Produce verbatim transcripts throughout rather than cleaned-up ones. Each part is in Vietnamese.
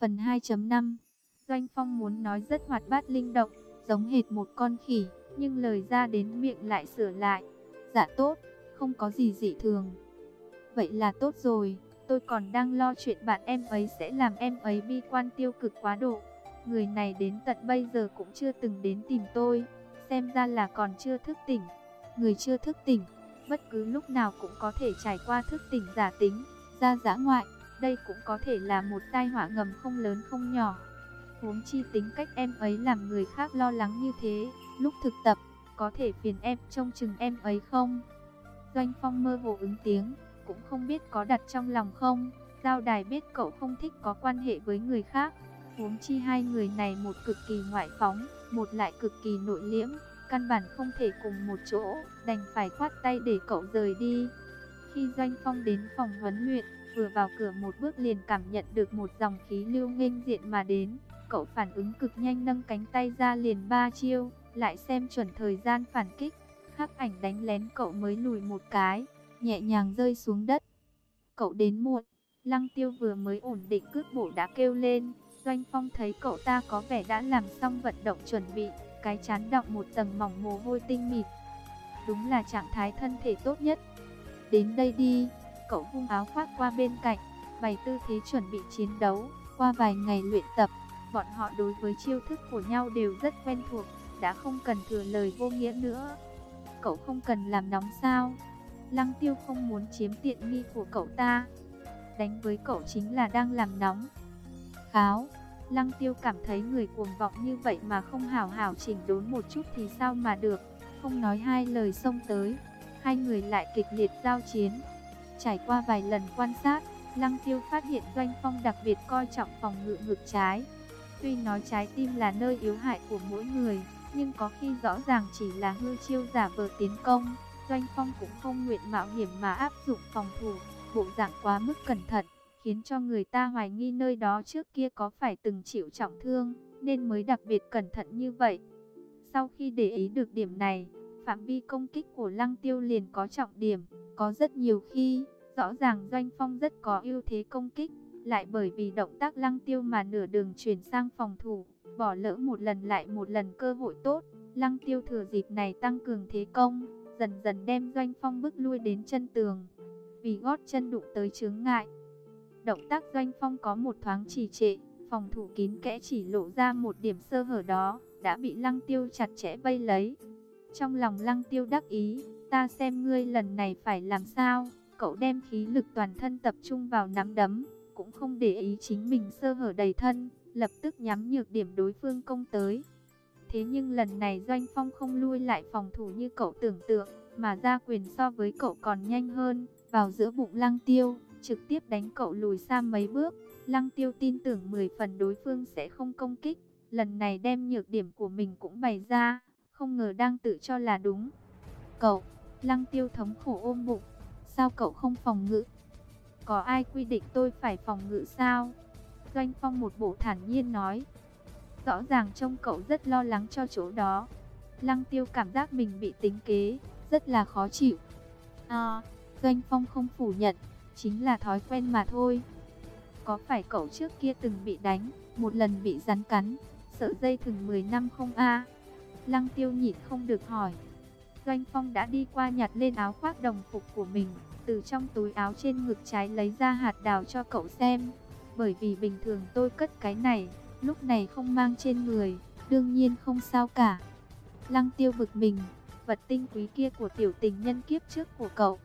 Phần hai chấm năm. Doanh Phong muốn nói rất hoạt bát linh động, giống hệt một con khỉ, nhưng lời ra đến miệng lại sửa lại. Dạ tốt, không có gì dị thường. Vậy là tốt rồi, tôi còn đang lo chuyện bạn em ấy sẽ làm em ấy bi quan tiêu cực quá độ. Người này đến tận bây giờ cũng chưa từng đến tìm tôi, xem ra là còn chưa thức tỉnh. Người chưa thức tỉnh, bất cứ lúc nào cũng có thể trải qua thức tỉnh giả tính, ra dã ngoại. Đây cũng có thể là một tai họa ngầm không lớn không nhỏ. Huống chi tính cách em ấy làm người khác lo lắng như thế, lúc thực tập, có thể phiền em trông chừng em ấy không? Doanh Phong mơ hồ ứng tiếng, cũng không biết có đặt trong lòng không. Giao Đài biết cậu không thích có quan hệ với người khác. Huống chi hai người này một cực kỳ ngoại phóng, một lại cực kỳ nội liễm, căn bản không thể cùng một chỗ, đành phải khoát tay để cậu rời đi. Khi Doanh Phong đến phòng huấn luyện, vừa vào cửa một bước liền cảm nhận được một dòng khí lưu nghênh diện mà đến. Cậu phản ứng cực nhanh, nâng cánh tay ra liền ba chiêu, lại xem chuẩn thời gian phản kích. Khắc Ảnh đánh lén cậu mới lùi một cái, nhẹ nhàng rơi xuống đất. Cậu đến muộn. Lăng Tiêu vừa mới ổn định cước bộ đã kêu lên. Doanh Phong thấy cậu ta có vẻ đã làm xong vận động chuẩn bị, cái trán đọng một tầng mỏng mồ hôi tinh mịn. Đúng là trạng thái thân thể tốt nhất. Đến đây đi. Cậu vung áo khoác qua bên cạnh, bày tư thế chuẩn bị chiến đấu. Qua vài ngày luyện tập, bọn họ đối với chiêu thức của nhau đều rất quen thuộc, đã không cần thừa lời vô nghĩa nữa. Cậu không cần làm nóng sao? Lăng Tiêu không muốn chiếm tiện nghi của cậu ta. Đánh với cậu chính là đang làm nóng. Kháo. Lăng Tiêu cảm thấy người cuồng vọng như vậy mà không hảo hảo chỉnh đốn một chút thì sao mà được. Không nói hai lời xông tới, hai người lại kịch liệt giao chiến. Trải qua vài lần quan sát, Lăng Tiêu phát hiện Doanh Phong đặc biệt coi trọng phòng ngự ngực trái. Tuy nói trái tim là nơi yếu hại của mỗi người, nhưng có khi rõ ràng chỉ là hư chiêu giả vờ tiến công. Doanh Phong cũng không nguyện mạo hiểm mà áp dụng phòng thủ, bộ dạng quá mức cẩn thận, khiến cho người ta hoài nghi nơi đó trước kia có phải từng chịu trọng thương, nên mới đặc biệt cẩn thận như vậy. Sau khi để ý được điểm này, phạm vi công kích của Lăng Tiêu liền có trọng điểm. Có rất nhiều khi, rõ ràng Doanh Phong rất có ưu thế công kích, lại bởi vì động tác Lăng Tiêu mà nửa đường chuyển sang phòng thủ, bỏ lỡ một lần lại một lần cơ hội tốt. Lăng Tiêu thừa dịp này tăng cường thế công, dần dần đem Doanh Phong bức lui đến chân tường. Vì gót chân đụng tới chướng ngại, động tác Doanh Phong có một thoáng trì trệ, phòng thủ kín kẽ chỉ lộ ra một điểm sơ hở đó, đã bị Lăng Tiêu chặt chẽ vây lấy. Trong lòng Lăng Tiêu đắc ý, ta xem ngươi lần này phải làm sao. Cậu đem khí lực toàn thân tập trung vào nắm đấm, cũng không để ý chính mình sơ hở đầy thân, lập tức nhắm nhược điểm đối phương công tới. Thế nhưng lần này Doanh Phong không lui lại phòng thủ như cậu tưởng tượng, mà ra quyền so với cậu còn nhanh hơn, vào giữa bụng Lăng Tiêu, trực tiếp đánh cậu lùi xa mấy bước. Lăng Tiêu tin tưởng mười phần đối phương sẽ không công kích, lần này đem nhược điểm của mình cũng bày ra, không ngờ đang tự cho là đúng. Cậu, Lăng Tiêu thống khổ ôm bụng, sao cậu không phòng ngự? Có ai quy định tôi phải phòng ngự sao? Doanh Phong một bộ thản nhiên nói. Rõ ràng trông cậu rất lo lắng cho chỗ đó. Lăng Tiêu cảm giác mình bị tính kế, rất là khó chịu. À, Doanh Phong không phủ nhận, chính là thói quen mà thôi. Có phải cậu trước kia từng bị đánh, một lần bị rắn cắn, sợ dây thừng mười năm không a? Lăng Tiêu nhịn không được hỏi. Doanh Phong đã đi qua nhặt lên áo khoác đồng phục của mình, từ trong túi áo trên ngực trái lấy ra hạt đào cho cậu xem. Bởi vì bình thường tôi cất cái này, lúc này không mang trên người, đương nhiên không sao cả. Lăng Tiêu bực mình, vật tinh quý kia của tiểu tình nhân kiếp trước của cậu,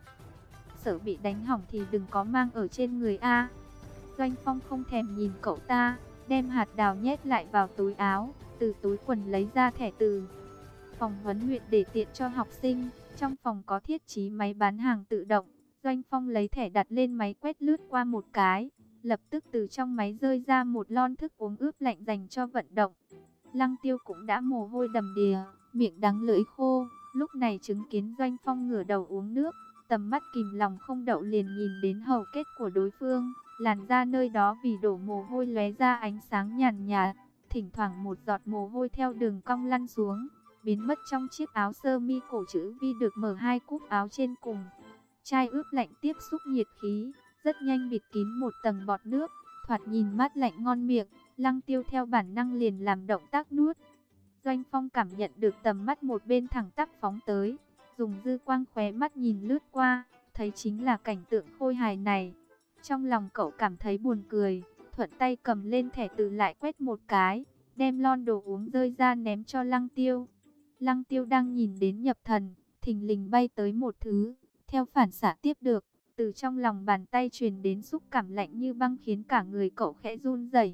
sợ bị đánh hỏng thì đừng có mang ở trên người a. Doanh Phong không thèm nhìn cậu ta, đem hạt đào nhét lại vào túi áo, từ túi quần lấy ra thẻ từ phòng huấn luyện để tiện cho học sinh. Trong phòng có thiết trí máy bán hàng tự động. Doanh Phong lấy thẻ đặt lên máy quét lướt qua một cái, lập tức từ trong máy rơi ra một lon thức uống ướp lạnh dành cho vận động. Lăng Tiêu cũng đã mồ hôi đầm đìa, miệng đắng lưỡi khô, lúc này chứng kiến Doanh Phong ngửa đầu uống nước, tầm mắt kìm lòng không đậu liền nhìn đến hầu kết của đối phương, làn da nơi đó vì đổ mồ hôi lóe ra ánh sáng nhàn nhạt, thỉnh thoảng một giọt mồ hôi theo đường cong lăn xuống, biến mất trong chiếc áo sơ mi cổ chữ V được mở hai cúc áo trên cùng. Chai ướp lạnh tiếp xúc nhiệt khí, rất nhanh bịt kín một tầng bọt nước, thoạt nhìn mát lạnh ngon miệng. Lăng Tiêu theo bản năng liền làm động tác nuốt. Doanh Phong cảm nhận được tầm mắt một bên thẳng tắp phóng tới, dùng dư quang khóe mắt nhìn lướt qua, thấy chính là cảnh tượng khôi hài này. Trong lòng cậu cảm thấy buồn cười, thuận tay cầm lên thẻ từ lại quét một cái, đem lon đồ uống rơi ra ném cho Lăng Tiêu. Lăng Tiêu đang nhìn đến nhập thần, thình lình bay tới một thứ, theo phản xạ tiếp được, từ trong lòng bàn tay truyền đến xúc cảm lạnh như băng khiến cả người cậu khẽ run rẩy.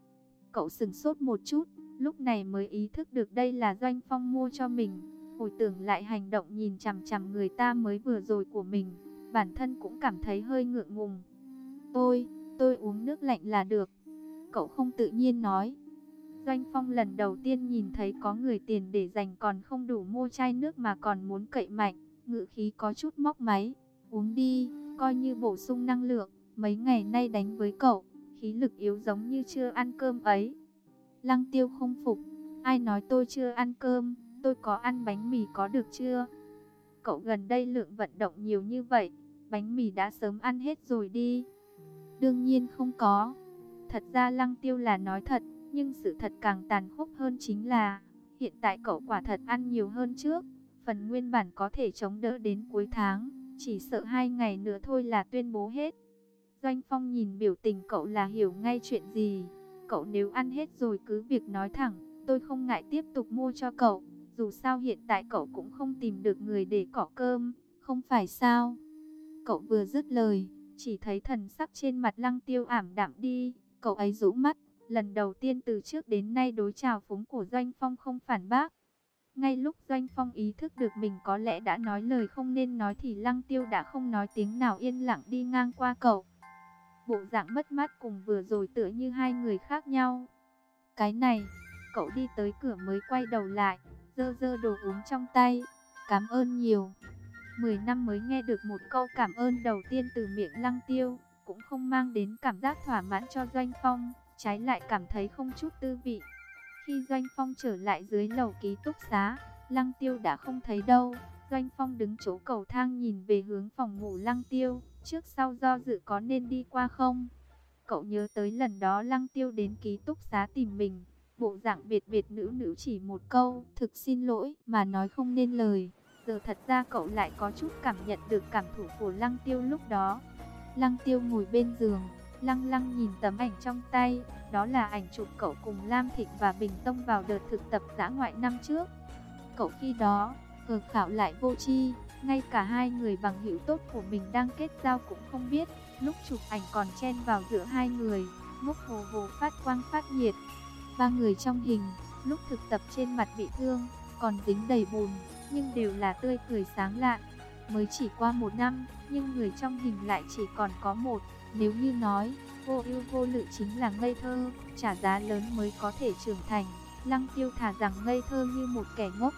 Cậu sững sốt một chút, lúc này mới ý thức được đây là Doanh Phong mua cho mình. Hồi tưởng lại hành động nhìn chằm chằm người ta mới vừa rồi của mình, bản thân cũng cảm thấy hơi ngượng ngùng. Tôi, tôi uống nước lạnh là được. Cậu không tự nhiên nói. Doanh Phong lần đầu tiên nhìn thấy có người tiền để dành còn không đủ mua chai nước mà còn muốn cậy mạnh, ngữ khí có chút móc máy. Uống đi, coi như bổ sung năng lượng, mấy ngày nay đánh với cậu, khí lực yếu giống như chưa ăn cơm ấy. Lăng Tiêu không phục, ai nói tôi chưa ăn cơm, tôi có ăn bánh mì có được chưa? Cậu gần đây lượng vận động nhiều như vậy, bánh mì đã sớm ăn hết rồi đi. Đương nhiên không có. Thật ra Lăng Tiêu là nói thật, nhưng sự thật càng tàn khốc hơn chính là hiện tại cậu quả thật ăn nhiều hơn trước. Phần nguyên bản có thể chống đỡ đến cuối tháng, chỉ sợ hai ngày nữa thôi là tuyên bố hết. Doanh Phong nhìn biểu tình cậu là hiểu ngay chuyện gì. Cậu nếu ăn hết rồi cứ việc nói thẳng, tôi không ngại tiếp tục mua cho cậu. Dù sao hiện tại cậu cũng không tìm được người để cọ cơm, không phải sao? Cậu vừa dứt lời, chỉ thấy thần sắc trên mặt Lăng Tiêu ảm đạm đi. Cậu ấy rũ mắt, lần đầu tiên từ trước đến nay đối chào phúng của Doanh Phong không phản bác. Ngay lúc Doanh Phong ý thức được mình có lẽ đã nói lời không nên nói thì Lăng Tiêu đã không nói tiếng nào yên lặng đi ngang qua cậu. Bộ dạng mất mát cùng vừa rồi tựa như hai người khác nhau. Cái này, cậu đi tới cửa mới quay đầu lại, dơ dơ đồ uống trong tay. Cảm ơn nhiều. Mười năm mới nghe được một câu cảm ơn đầu tiên từ miệng Lăng Tiêu, cũng không mang đến cảm giác thỏa mãn cho Doanh Phong, trái lại cảm thấy không chút tư vị. Khi Doanh Phong trở lại dưới lầu ký túc xá, Lăng Tiêu đã không thấy đâu. Doanh Phong đứng chỗ cầu thang nhìn về hướng phòng ngủ Lăng Tiêu, trước sau do dự có nên đi qua không. Cậu nhớ tới lần đó Lăng Tiêu đến ký túc xá tìm mình, bộ dạng biệt biệt nữ nữ chỉ một câu thực xin lỗi mà nói không nên lời. Giờ thật ra cậu lại có chút cảm nhận được cảm thủ của Lăng Tiêu lúc đó. Lăng Tiêu ngồi bên giường, lăng lăng nhìn tấm ảnh trong tay. Đó là ảnh chụp cậu cùng Lam Thịnh và Bình Tông vào đợt thực tập dã ngoại năm trước. Cậu khi đó, cờ khảo lại vô tri, ngay cả hai người bằng hữu tốt của mình đang kết giao cũng không biết. Lúc chụp ảnh còn chen vào giữa hai người, ngốc hồ hồ phát quang phát nhiệt. Ba người trong hình, lúc thực tập trên mặt bị thương, còn dính đầy bùn, nhưng đều là tươi cười sáng lạn. Mới chỉ qua một năm, nhưng người trong hình lại chỉ còn có một. Nếu như nói, vô ưu vô lự chính là ngây thơ, trả giá lớn mới có thể trưởng thành, Lăng Tiêu thà rằng ngây thơ như một kẻ ngốc.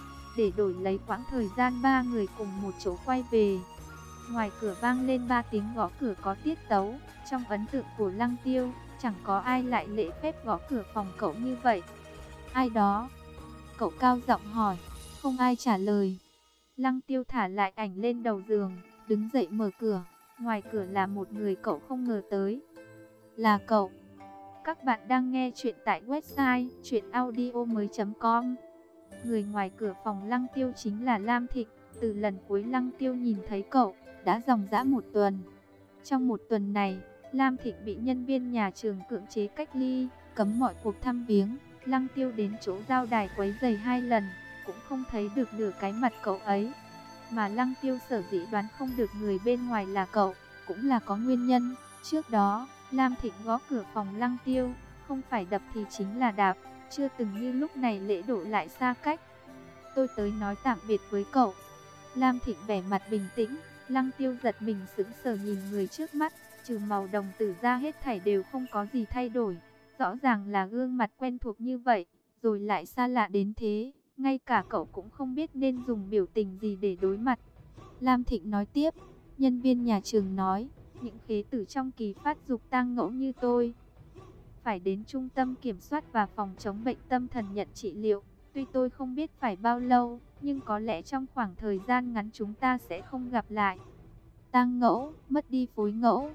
Để đổi lấy quãng thời gian ba người cùng một chỗ quay về. Ngoài cửa vang lên ba tiếng gõ cửa có tiết tấu. Trong ấn tượng của Lăng Tiêu, chẳng có ai lại lễ phép gõ cửa phòng cậu như vậy. Ai đó? Cậu cao giọng hỏi. Không ai trả lời. Lăng Tiêu thả lại ảnh lên đầu giường, đứng dậy mở cửa. Ngoài cửa là một người cậu không ngờ tới. Là cậu. Các bạn đang nghe chuyện tại website truyện audio mới chấm com. Người ngoài cửa phòng Lăng Tiêu chính là Lam Thịnh. Từ lần cuối Lăng Tiêu nhìn thấy cậu, đã dòng dã một tuần. Trong một tuần này, Lam Thịnh bị nhân viên nhà trường cưỡng chế cách ly, cấm mọi cuộc thăm viếng. Lăng Tiêu đến chỗ giao đài quấy giày hai lần, cũng không thấy được nửa cái mặt cậu ấy. Mà Lăng Tiêu sở dĩ đoán không được người bên ngoài là cậu, cũng là có nguyên nhân. Trước đó, Lam Thịnh gõ cửa phòng Lăng Tiêu, không phải đập thì chính là đạp, chưa từng như lúc này lễ độ lại xa cách. Tôi tới nói tạm biệt với cậu. Lam Thịnh vẻ mặt bình tĩnh. Lăng Tiêu giật mình sững sờ nhìn người trước mắt, trừ màu đồng tử ra hết thảy đều không có gì thay đổi. Rõ ràng là gương mặt quen thuộc như vậy, rồi lại xa lạ đến thế. Ngay cả cậu cũng không biết nên dùng biểu tình gì để đối mặt. Lam Thịnh nói tiếp, nhân viên nhà trường nói, những khế tử trong kỳ phát dục tang ngẫu như tôi phải đến trung tâm kiểm soát và phòng chống bệnh tâm thần nhận trị liệu. Tuy tôi không biết phải bao lâu, nhưng có lẽ trong khoảng thời gian ngắn chúng ta sẽ không gặp lại. Tang ngẫu, mất đi phối ngẫu.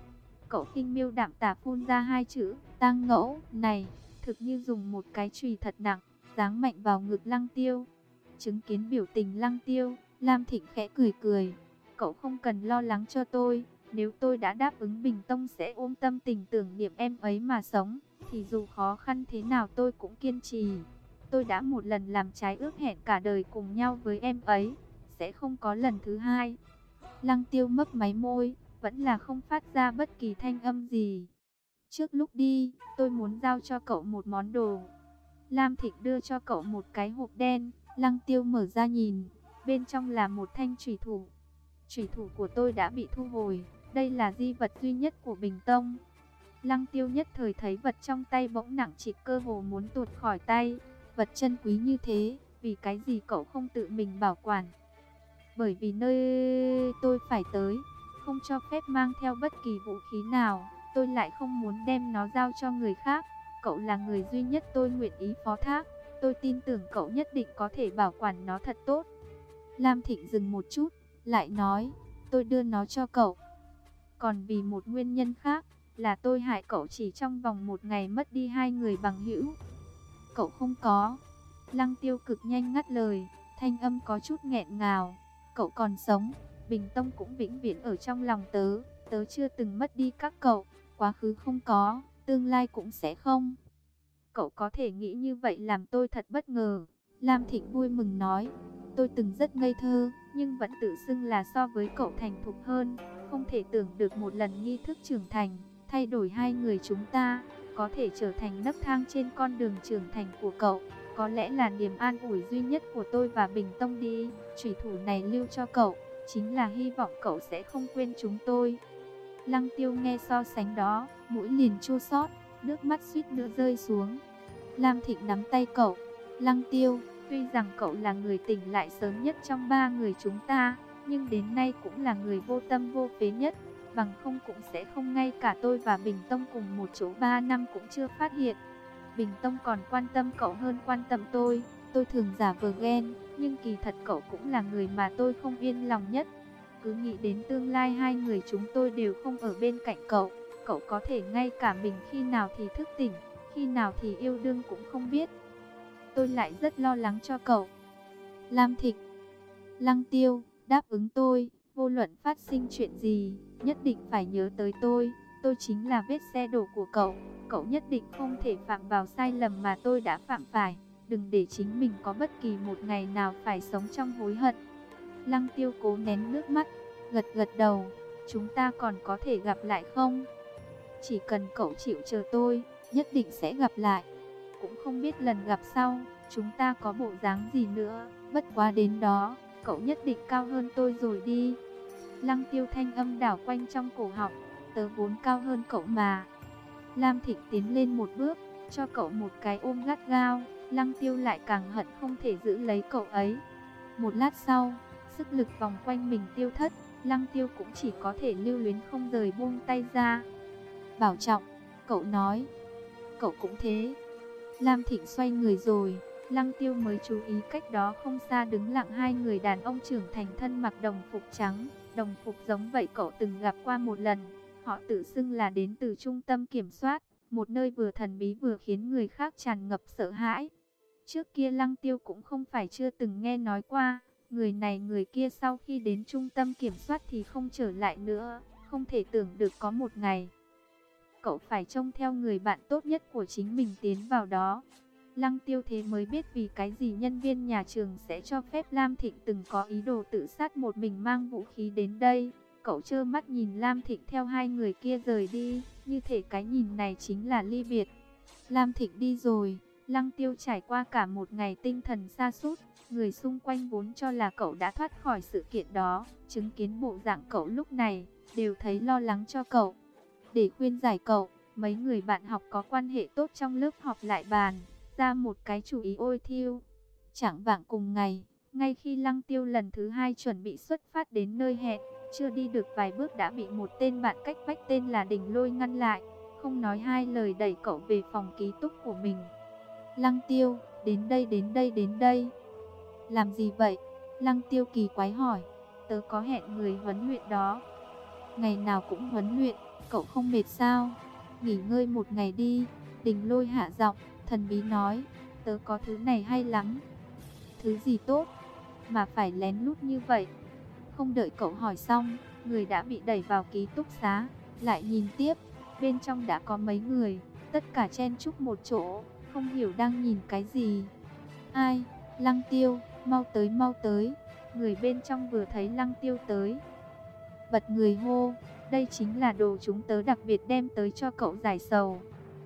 Cậu khinh miêu đạm tả phun ra hai chữ, tang ngẫu, này, thực như dùng một cái chùy thật nặng, giáng mạnh vào ngực Lăng Tiêu. Chứng kiến biểu tình Lăng Tiêu, Lam Thịnh khẽ cười cười, cậu không cần lo lắng cho tôi, nếu tôi đã đáp ứng Bình Tông sẽ ôm tâm tình tưởng niệm em ấy mà sống, thì dù khó khăn thế nào tôi cũng kiên trì. Tôi đã một lần làm trái ước hẹn cả đời cùng nhau với em ấy, sẽ không có lần thứ hai. Lăng Tiêu mấp máy môi, vẫn là không phát ra bất kỳ thanh âm gì. Trước lúc đi, tôi muốn giao cho cậu một món đồ. Lam Thịnh đưa cho cậu một cái hộp đen, Lăng Tiêu mở ra nhìn, bên trong là một thanh chủy thủ. Chủy thủ của tôi đã bị thu hồi, đây là di vật duy nhất của Bình Tông. Lăng Tiêu nhất thời thấy vật trong tay bỗng nặng trịch, cơ hồ muốn tuột khỏi tay. Vật chân quý như thế, vì cái gì cậu không tự mình bảo quản? Bởi vì nơi tôi phải tới, không cho phép mang theo bất kỳ vũ khí nào, tôi lại không muốn đem nó giao cho người khác. Cậu là người duy nhất tôi nguyện ý phó thác, tôi tin tưởng cậu nhất định có thể bảo quản nó thật tốt. Lam Thịnh dừng một chút, lại nói, tôi đưa nó cho cậu. Còn vì một nguyên nhân khác, là tôi hại cậu chỉ trong vòng một ngày mất đi hai người bằng hữu. Cậu không có. Lăng Tiêu cực nhanh ngắt lời, thanh âm có chút nghẹn ngào. Cậu còn sống, Bình Tông cũng vĩnh viễn ở trong lòng tớ, tớ chưa từng mất đi các cậu, quá khứ không có, tương lai cũng sẽ không. Cậu có thể nghĩ như vậy làm tôi thật bất ngờ. Lam Thịnh vui mừng nói, tôi từng rất ngây thơ, nhưng vẫn tự xưng là so với cậu thành thục hơn. Không thể tưởng được một lần nghi thức trưởng thành, thay đổi hai người chúng ta, có thể trở thành nấc thang trên con đường trưởng thành của cậu. Có lẽ là niềm an ủi duy nhất của tôi và Bình Tông đi. Chủy thủ này lưu cho cậu, chính là hy vọng cậu sẽ không quên chúng tôi. Lăng Tiêu nghe so sánh đó, mũi liền chua xót, nước mắt suýt nữa rơi xuống. Lam Thịnh nắm tay cậu, Lăng Tiêu, tuy rằng cậu là người tỉnh lại sớm nhất trong ba người chúng ta, nhưng đến nay cũng là người vô tâm vô phế nhất. Bằng không cũng sẽ không ngay cả tôi và Bình Tông cùng một chỗ ba năm cũng chưa phát hiện. Bình Tông còn quan tâm cậu hơn quan tâm tôi. Tôi thường giả vờ ghen, nhưng kỳ thật cậu cũng là người mà tôi không yên lòng nhất. Cứ nghĩ đến tương lai hai người chúng tôi đều không ở bên cạnh cậu. Cậu có thể ngay cả mình khi nào thì thức tỉnh, khi nào thì yêu đương cũng không biết. Tôi lại rất lo lắng cho cậu. Lam Thịnh, Lăng Tiêu, đáp ứng tôi, vô luận phát sinh chuyện gì, nhất định phải nhớ tới tôi. Tôi chính là vết xe đổ của cậu. Cậu nhất định không thể phạm vào sai lầm mà tôi đã phạm phải. Đừng để chính mình có bất kỳ một ngày nào phải sống trong hối hận. Lăng Tiêu cố nén nước mắt, gật gật đầu. Chúng ta còn có thể gặp lại không? Chỉ cần cậu chịu chờ tôi, nhất định sẽ gặp lại. Cũng không biết lần gặp sau, chúng ta có bộ dáng gì nữa. Bất quá đến đó, cậu nhất định cao hơn tôi rồi đi. Lăng Tiêu thanh âm đảo quanh trong cổ họng, tớ vốn cao hơn cậu mà. Lam Thịnh tiến lên một bước, cho cậu một cái ôm gắt gao. Lăng Tiêu lại càng hận không thể giữ lấy cậu ấy. Một lát sau, sức lực vòng quanh mình tiêu thất, Lăng Tiêu cũng chỉ có thể lưu luyến không rời buông tay ra. Bảo trọng, cậu nói. Cậu cũng thế. Lam Thịnh xoay người rồi, Lăng Tiêu mới chú ý cách đó không xa đứng lặng hai người đàn ông trưởng thành thân mặc đồng phục trắng. Đồng phục giống vậy cậu từng gặp qua một lần. Họ tự xưng là đến từ trung tâm kiểm soát, một nơi vừa thần bí vừa khiến người khác tràn ngập sợ hãi. Trước kia Lăng Tiêu cũng không phải chưa từng nghe nói qua, người này người kia sau khi đến trung tâm kiểm soát thì không trở lại nữa, không thể tưởng được có một ngày cậu phải trông theo người bạn tốt nhất của chính mình tiến vào đó. Lăng Tiêu thế mới biết vì cái gì nhân viên nhà trường sẽ cho phép Lam Thịnh từng có ý đồ tự sát một mình mang vũ khí đến đây. Cậu trơ mắt nhìn Lam Thịnh theo hai người kia rời đi, như thể cái nhìn này chính là ly biệt. Lam Thịnh đi rồi, Lăng Tiêu trải qua cả một ngày tinh thần sa sút. Người xung quanh vốn cho là cậu đã thoát khỏi sự kiện đó, chứng kiến bộ dạng cậu lúc này, đều thấy lo lắng cho cậu. Để khuyên giải cậu, mấy người bạn học có quan hệ tốt trong lớp họp lại bàn ra một cái chủ ý ôi thiêu. Chẳng vạng cùng ngày, ngay khi Lăng Tiêu lần thứ hai chuẩn bị xuất phát đến nơi hẹn, chưa đi được vài bước đã bị một tên bạn cách vách tên là Đình Lôi ngăn lại, không nói hai lời đẩy cậu về phòng ký túc của mình. Lăng Tiêu, đến đây đến đây đến đây. Làm gì vậy? Lăng Tiêu kỳ quái hỏi. Tớ có hẹn người huấn luyện đó. Ngày nào cũng huấn luyện, cậu không mệt sao? Nghỉ ngơi một ngày đi. Đình Lôi hạ giọng, thần bí nói, tớ có thứ này hay lắm. Thứ gì tốt, mà phải lén lút như vậy? Không đợi cậu hỏi xong, người đã bị đẩy vào ký túc xá. Lại nhìn tiếp, bên trong đã có mấy người, tất cả chen chúc một chỗ, không hiểu đang nhìn cái gì. Ai? Lăng Tiêu, mau tới mau tới. Người bên trong vừa thấy Lăng Tiêu tới, bật người hô, đây chính là đồ chúng tớ đặc biệt đem tới cho cậu giải sầu.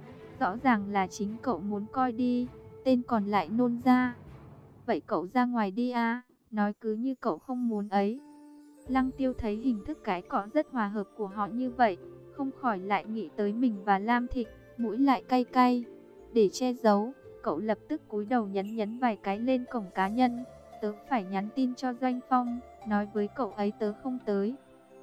Rõ ràng là chính cậu muốn coi đi, tên còn lại nôn ra. Vậy cậu ra ngoài đi à, nói cứ như cậu không muốn ấy. Lăng Tiêu thấy hình thức cái cọ rất hòa hợp của họ như vậy, không khỏi lại nghĩ tới mình và Lam Thịnh, mũi lại cay cay. Để che giấu, cậu lập tức cúi đầu nhấn nhấn vài cái lên cổng cá nhân. Tớ phải nhắn tin cho Doanh Phong, nói với cậu ấy tớ không tới.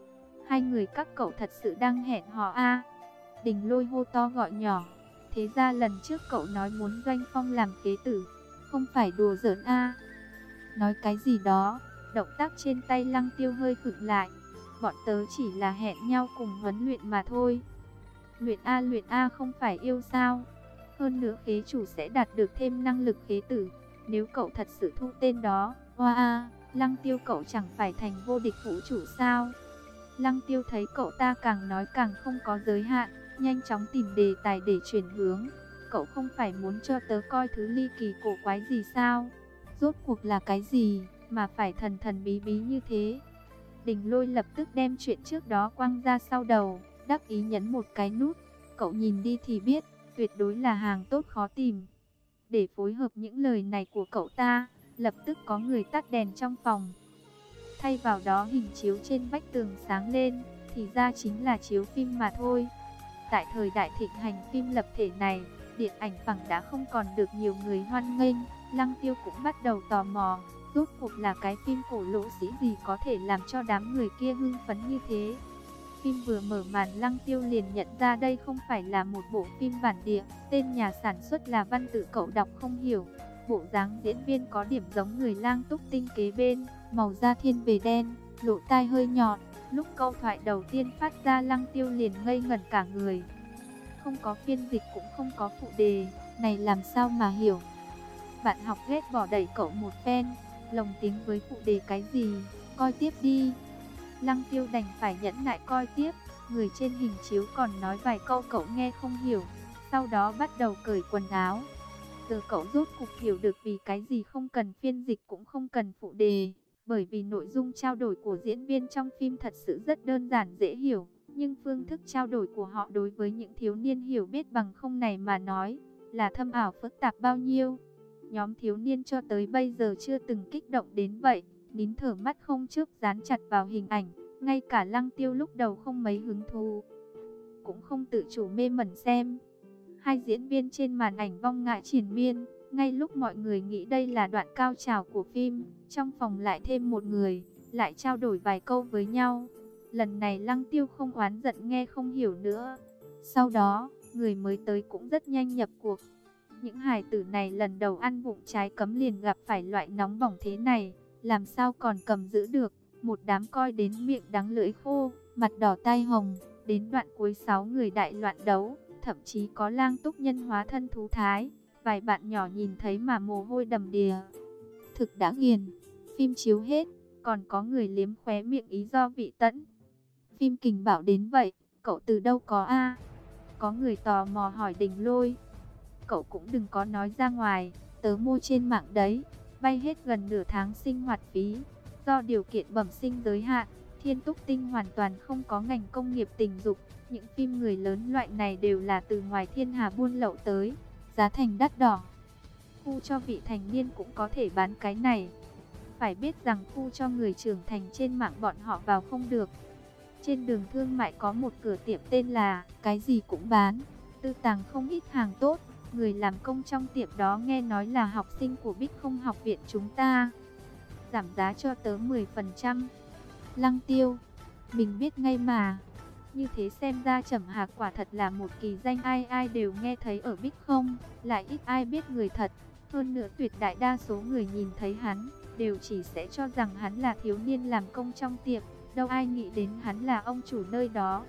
Hai người các cậu thật sự đang hẹn hò à? Đình Lôi hô to gọi nhỏ. Thế ra lần trước cậu nói muốn Doanh Phong làm kế tử, không phải đùa giỡn à? Nói cái gì đó? Động tác trên tay Lăng Tiêu hơi khựng lại. Bọn tớ chỉ là hẹn nhau cùng huấn luyện mà thôi. Luyện A luyện A không phải yêu sao? Hơn nữa khế chủ sẽ đạt được thêm năng lực khế tử. Nếu cậu thật sự thu tên đó, oa a, Lăng Tiêu cậu chẳng phải thành vô địch vũ chủ sao? Lăng Tiêu thấy cậu ta càng nói càng không có giới hạn, nhanh chóng tìm đề tài để chuyển hướng. Cậu không phải muốn cho tớ coi thứ ly kỳ cổ quái gì sao? Rốt cuộc là cái gì mà phải thần thần bí bí như thế? Đình Lôi lập tức đem chuyện trước đó quăng ra sau đầu, đắc ý nhấn một cái nút. Cậu nhìn đi thì biết, tuyệt đối là hàng tốt khó tìm. Để phối hợp những lời này của cậu ta, lập tức có người tắt đèn trong phòng. Thay vào đó hình chiếu trên vách tường sáng lên, thì ra chính là chiếu phim mà thôi. Tại thời đại thịnh hành phim lập thể này, điện ảnh phẳng đã không còn được nhiều người hoan nghênh. Lăng Tiêu cũng bắt đầu tò mò, rốt cuộc là cái phim cổ lỗ sĩ gì có thể làm cho đám người kia hưng phấn như thế. Phim vừa mở màn Lăng Tiêu liền nhận ra đây không phải là một bộ phim bản địa, tên nhà sản xuất là văn tự cậu đọc không hiểu. Bộ dáng diễn viên có điểm giống người lang túc tinh kế bên, màu da thiên về đen, lỗ tai hơi nhọn. Lúc câu thoại đầu tiên phát ra Lăng Tiêu liền ngây ngẩn cả người. Không có phiên dịch cũng không có phụ đề, này làm sao mà hiểu. Bạn học ghét bỏ đẩy cậu một phen, lồng tiếng với phụ đề cái gì, coi tiếp đi. Lăng Tiêu đành phải nhẫn nại coi tiếp, người trên hình chiếu còn nói vài câu cậu nghe không hiểu, sau đó bắt đầu cởi quần áo. Giờ cậu rốt cục hiểu được vì cái gì không cần phiên dịch cũng không cần phụ đề, bởi vì nội dung trao đổi của diễn viên trong phim thật sự rất đơn giản dễ hiểu, nhưng phương thức trao đổi của họ đối với những thiếu niên hiểu biết bằng không này mà nói, là thâm ảo phức tạp bao nhiêu. Nhóm thiếu niên cho tới bây giờ chưa từng kích động đến vậy, nín thở mắt không chớp dán chặt vào hình ảnh, ngay cả Lăng Tiêu lúc đầu không mấy hứng thú, cũng không tự chủ mê mẩn xem. Hai diễn viên trên màn ảnh vong ngã triền miên, ngay lúc mọi người nghĩ đây là đoạn cao trào của phim, trong phòng lại thêm một người, lại trao đổi vài câu với nhau. Lần này Lăng Tiêu không oán giận nghe không hiểu nữa. Sau đó, người mới tới cũng rất nhanh nhập cuộc. Những hài tử này lần đầu ăn vụng trái cấm liền gặp phải loại nóng bỏng thế này, làm sao còn cầm giữ được. Một đám coi đến miệng đắng lưỡi khô, mặt đỏ tai hồng. Đến đoạn cuối sáu người đại loạn đấu, thậm chí có lang túc nhân hóa thân thú thái. Vài bạn nhỏ nhìn thấy mà mồ hôi đầm đìa. Thực đã nghiền, phim chiếu hết, còn có người liếm khóe miệng ý do vị tẫn. Phim kình bạo đến vậy, cậu từ đâu có a? Có người tò mò hỏi Đình Lôi. Cậu cũng đừng có nói ra ngoài, tớ mua trên mạng đấy, bay hết gần nửa tháng sinh hoạt phí. Do điều kiện bẩm sinh giới hạn, Thiên Túc Tinh hoàn toàn không có ngành công nghiệp tình dục. Những phim người lớn loại này đều là từ ngoài thiên hà buôn lậu tới, giá thành đắt đỏ. Khu cho vị thành niên cũng có thể bán cái này. Phải biết rằng khu cho người trưởng thành trên mạng bọn họ vào không được. Trên đường thương mại có một cửa tiệm tên là cái gì cũng bán, tư tàng không ít hàng tốt. Người làm công trong tiệm đó nghe nói là học sinh của Bích Không học viện chúng ta. Giảm giá cho tớ mười phần trăm. Lăng Tiêu, mình biết ngay mà. Như thế xem ra Trầm Hạc quả thật là một kỳ danh ai ai đều nghe thấy ở Bích Không, lại ít ai biết người thật. Hơn nữa tuyệt đại đa số người nhìn thấy hắn, đều chỉ sẽ cho rằng hắn là thiếu niên làm công trong tiệm, đâu ai nghĩ đến hắn là ông chủ nơi đó.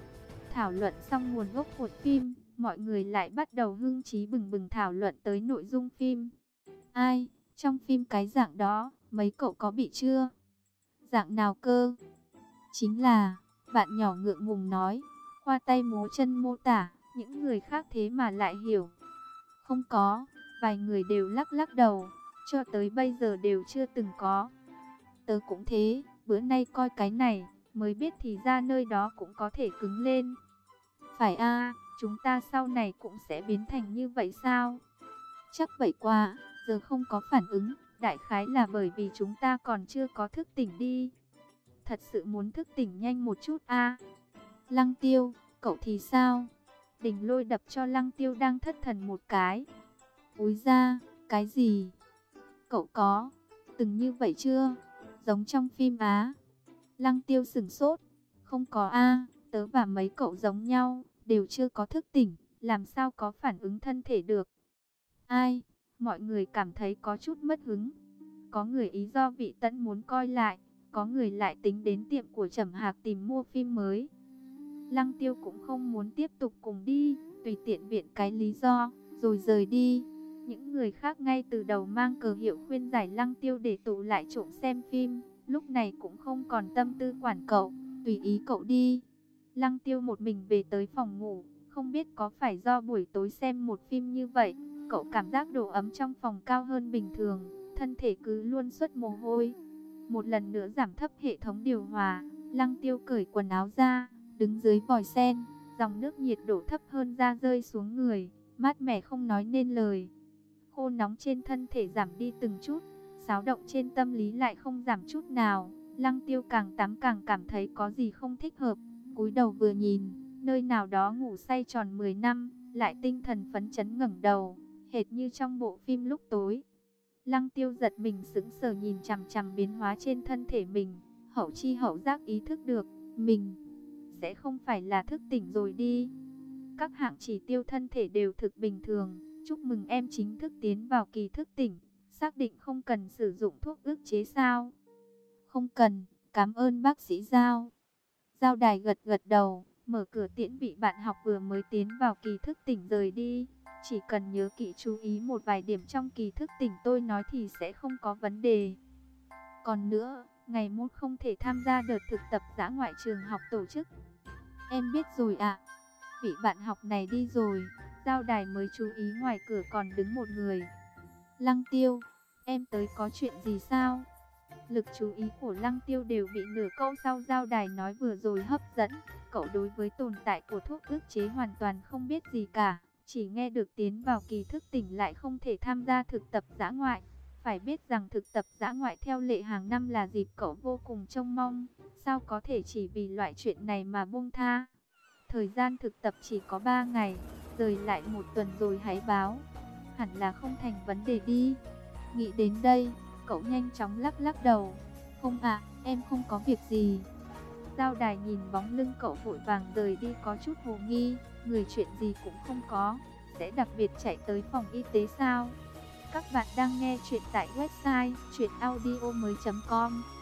Thảo luận xong nguồn gốc của phim, mọi người lại bắt đầu hưng trí bừng bừng thảo luận tới nội dung phim. Ai, trong phim cái dạng đó, mấy cậu có bị chưa? Dạng nào cơ? Chính là, bạn nhỏ ngượng ngùng nói, khoa tay múa chân mô tả, những người khác thế mà lại hiểu. Không có, vài người đều lắc lắc đầu, cho tới bây giờ đều chưa từng có. Tớ cũng thế, bữa nay coi cái này, mới biết thì ra nơi đó cũng có thể cứng lên. Phải a, chúng ta sau này cũng sẽ biến thành như vậy sao? Chắc vậy quá, giờ không có phản ứng, đại khái là bởi vì chúng ta còn chưa có thức tỉnh đi. Thật sự muốn thức tỉnh nhanh một chút a. Lăng Tiêu, cậu thì sao? Đình Lôi đập cho Lăng Tiêu đang thất thần một cái. Úi ra, cái gì? Cậu có từng như vậy chưa? Giống trong phim á? Lăng Tiêu sửng sốt. Không có a, tớ và mấy cậu giống nhau, đều chưa có thức tỉnh, làm sao có phản ứng thân thể được. Ai? Mọi người cảm thấy có chút mất hứng. Có người ý do Vị Tẫn muốn coi lại, có người lại tính đến tiệm của Trầm Hạc tìm mua phim mới. Lăng Tiêu cũng không muốn tiếp tục cùng đi, tùy tiện viện cái lý do, rồi rời đi. Những người khác ngay từ đầu mang cờ hiệu khuyên giải Lăng Tiêu để tụ lại trộm xem phim, lúc này cũng không còn tâm tư quản cậu, tùy ý cậu đi. Lăng Tiêu một mình về tới phòng ngủ, không biết có phải do buổi tối xem một phim như vậy, cậu cảm giác độ ấm trong phòng cao hơn bình thường, thân thể cứ luôn xuất mồ hôi. Một lần nữa giảm thấp hệ thống điều hòa, Lăng Tiêu cởi quần áo ra, đứng dưới vòi sen, dòng nước nhiệt độ thấp hơn da rơi xuống người, mát mẻ không nói nên lời. Khô nóng trên thân thể giảm đi từng chút, xáo động trên tâm lý lại không giảm chút nào. Lăng Tiêu càng tắm càng cảm thấy có gì không thích hợp, cúi đầu vừa nhìn, nơi nào đó ngủ say tròn mười năm, lại tinh thần phấn chấn ngẩng đầu, hệt như trong bộ phim lúc tối. Lăng Tiêu giật mình sững sờ nhìn chằm chằm biến hóa trên thân thể mình, hậu chi hậu giác ý thức được, mình sẽ không phải là thức tỉnh rồi đi. Các hạng chỉ tiêu thân thể đều thực bình thường, chúc mừng em chính thức tiến vào kỳ thức tỉnh, xác định không cần sử dụng thuốc ức chế sao? Không cần, cảm ơn bác sĩ Giao. Giao Đài gật gật đầu, mở cửa tiễn vị bạn học vừa mới tiến vào kỳ thức tỉnh rời đi. Chỉ cần nhớ kỹ chú ý một vài điểm trong kỳ thức tỉnh tôi nói thì sẽ không có vấn đề. Còn nữa, ngày mốt không thể tham gia đợt thực tập dã ngoại trường học tổ chức. Em biết rồi ạ. Vị bạn học này đi rồi, Giao Đài mới chú ý ngoài cửa còn đứng một người. Lăng Tiêu, em tới có chuyện gì sao? Lực chú ý của Lăng Tiêu đều bị nửa câu sau Giao Đài nói vừa rồi hấp dẫn. Cậu đối với tồn tại của thuốc ức chế hoàn toàn không biết gì cả. Chỉ nghe được tiến vào kỳ thức tỉnh lại không thể tham gia thực tập dã ngoại. Phải biết rằng thực tập dã ngoại theo lệ hàng năm là dịp cậu vô cùng trông mong. Sao có thể chỉ vì loại chuyện này mà buông tha? Thời gian thực tập chỉ có ba ngày, rời lại một tuần rồi hãy báo. Hẳn là không thành vấn đề đi. Nghĩ đến đây, cậu nhanh chóng lắc lắc đầu. Không ạ, em không có việc gì. Giao Đài nhìn bóng lưng cậu vội vàng rời đi có chút hồ nghi. Người chuyện gì cũng không có, sẽ đặc biệt chạy tới phòng y tế sao? Các bạn đang nghe chuyện tại website chuyện audio mới chấm com.